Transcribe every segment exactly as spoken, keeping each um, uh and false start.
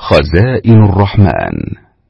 خزائن الرحمن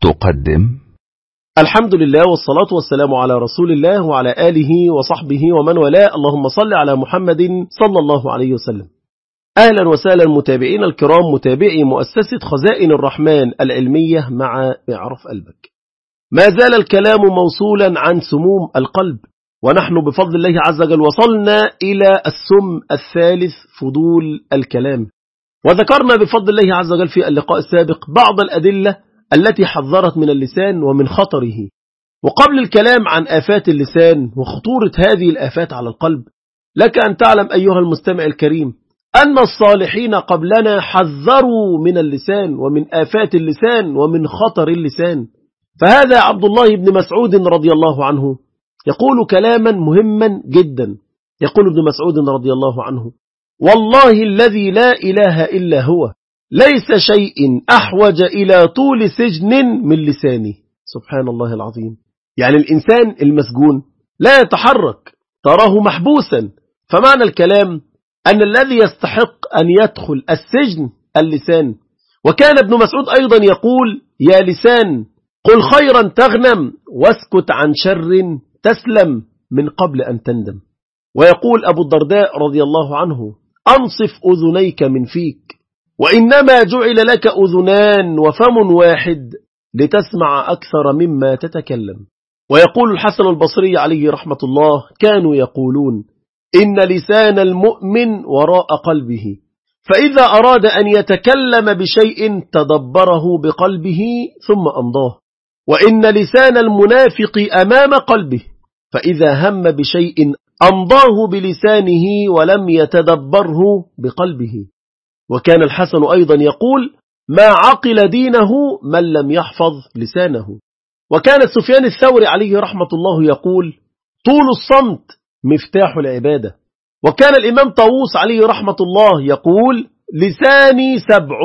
تقدم. الحمد لله والصلاة والسلام على رسول الله وعلى آله وصحبه ومن والاه. اللهم صل على محمد صلى الله عليه وسلم. أهلا وسهلا متابعين الكرام، متابعي مؤسسة خزائن الرحمن العلمية مع اعرف قلبك. ما زال الكلام موصولا عن سموم القلب، ونحن بفضل الله عز وجل وصلنا إلى السم الثالث، فضول الكلام. وذكرنا بفضل الله عز وجل في اللقاء السابق بعض الأدلة التي حذرت من اللسان ومن خطره. وقبل الكلام عن آفات اللسان وخطورة هذه الآفات على القلب، لك أن تعلم أيها المستمع الكريم أن الصالحين قبلنا حذروا من اللسان ومن آفات اللسان ومن خطر اللسان. فهذا عبد الله بن مسعود رضي الله عنه يقول كلاما مهما جدا. يقول ابن مسعود رضي الله عنه: والله الذي لا إله إلا هو ليس شيء أحوج إلى طول سجن من لساني. سبحان الله العظيم. يعني الإنسان المسجون لا يتحرك، تراه محبوسا. فمعنى الكلام أن الذي يستحق أن يدخل السجن اللسان. وكان ابن مسعود أيضا يقول: يا لسان قل خيرا تغنم واسكت عن شر تسلم من قبل أن تندم. ويقول أبو الدرداء رضي الله عنه: أنصف أذنيك من فيك، وإنما جعل لك أذنان وفم واحد لتسمع أكثر مما تتكلم. ويقول الحسن البصري عليه رحمة الله: كانوا يقولون إن لسان المؤمن وراء قلبه، فإذا أراد أن يتكلم بشيء تدبره بقلبه ثم أمضاه، وإن لسان المنافق أمام قلبه، فإذا هم بشيء أمضاه بلسانه ولم يتدبره بقلبه. وكان الحسن أيضا يقول: ما عقل دينه من لم يحفظ لسانه. وكان سفيان الثوري عليه رحمة الله يقول: طول الصمت مفتاح العبادة. وكان الإمام طاووس عليه رحمة الله يقول: لساني سبع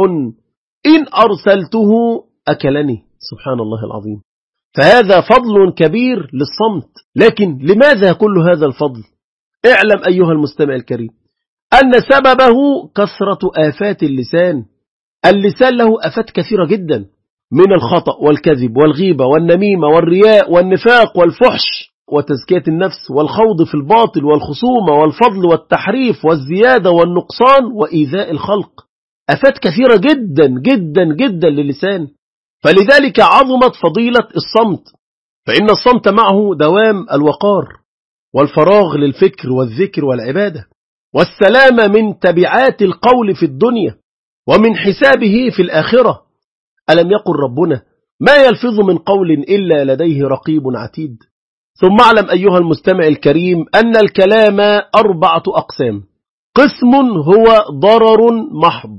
إن أرسلته أكلني. سبحان الله العظيم. فهذا فضل كبير للصمت. لكن لماذا كل هذا الفضل؟ اعلم أيها المستمع الكريم أن سببه كثرة آفات اللسان. اللسان له آفات كثيرة جدا، من الخطأ والكذب والغيبة والنميمة والرياء والنفاق والفحش وتزكية النفس والخوض في الباطل والخصومة والفضل والتحريف والزيادة والنقصان وإيذاء الخلق. آفات كثيرة جدا جدا جدا للسان. فلذلك عظمت فضيلة الصمت، فإن الصمت معه دوام الوقار والفراغ للفكر والذكر والعبادة، والسلامة من تبعات القول في الدنيا ومن حسابه في الآخرة. ألم يقل ربنا: ما يلفظ من قول إلا لديه رقيب عتيد. ثم اعلم أيها المستمع الكريم أن الكلام أربعة أقسام: قسم هو ضرر محض،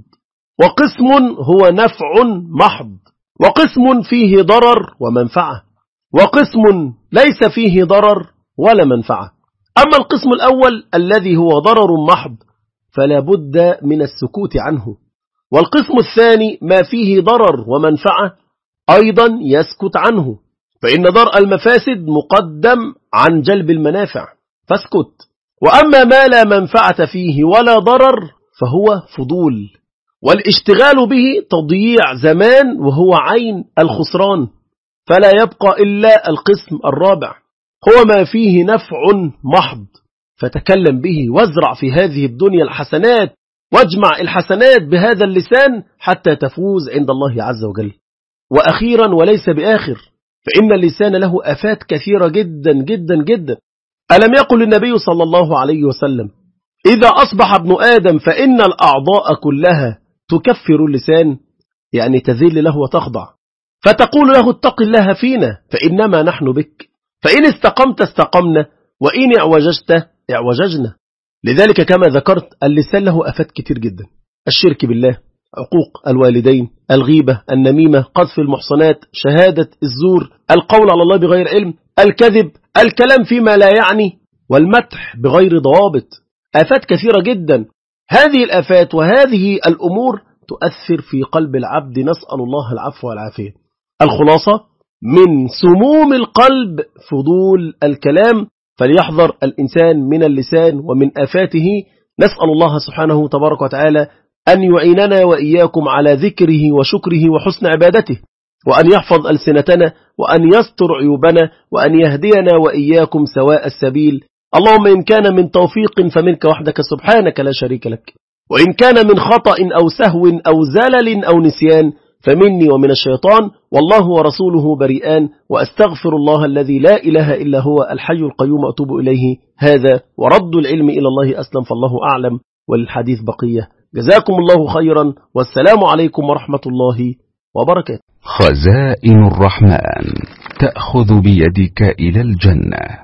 وقسم هو نفع محض، وقسم فيه ضرر ومنفعة، وقسم ليس فيه ضرر ولا منفعة. أما القسم الأول الذي هو ضرر محض فلا بد من السكوت عنه، والقسم الثاني ما فيه ضرر ومنفعة أيضا يسكت عنه، فإن درء المفاسد مقدم عن جلب المنافع، فاسكت. وأما ما لا منفعة فيه ولا ضرر فهو فضول، والاشتغال به تضييع زمان وهو عين الخسران. فلا يبقى إلا القسم الرابع، هو ما فيه نفع محض، فتكلم به وازرع في هذه الدنيا الحسنات، واجمع الحسنات بهذا اللسان حتى تفوز عند الله عز وجل. وأخيرا وليس بآخر، فإن اللسان له آفات كثيرة جدا جدا جدا. ألم يقل النبي صلى الله عليه وسلم: إذا أصبح ابن آدم فإن الأعضاء كلها تكفر اللسان، يعني تذل له وتخضع، فتقول له: اتق الله فينا فإنما نحن بك، فإن استقمت استقمنا، وإن اعوججت اعوججنا. لذلك كما ذكرت اللسان له آفات كتير جدا: الشرك بالله، عقوق الوالدين، الغيبة، النميمة، قذف المحصنات، شهادة الزور، القول على الله بغير علم، الكذب، الكلام فيما لا يعني، والمدح بغير ضوابط. آفات كثيرة جدا. هذه الآفات وهذه الأمور تؤثر في قلب العبد، نسأل الله العفو والعافية. الخلاصة: من سموم القلب فضول الكلام، فليحذر الإنسان من اللسان ومن آفاته. نسأل الله سبحانه تبارك وتعالى أن يعيننا وإياكم على ذكره وشكره وحسن عبادته، وأن يحفظ ألسنتنا، وأن يستر عيوبنا، وأن يهدينا وإياكم سواء السبيل. اللهم إن كان من توفيق فمنك وحدك سبحانك لا شريك لك، وإن كان من خطأ أو سهو أو زلل أو نسيان فمني ومن الشيطان، والله ورسوله بريئان، وأستغفر الله الذي لا إله إلا هو الحي القيوم أتوب إليه. هذا ورد العلم إلى الله أسلم، فالله أعلم، وللحديث بقية. جزاكم الله خيرا، والسلام عليكم ورحمة الله وبركاته. خزائن الرحمن تأخذ بيدك إلى الجنة.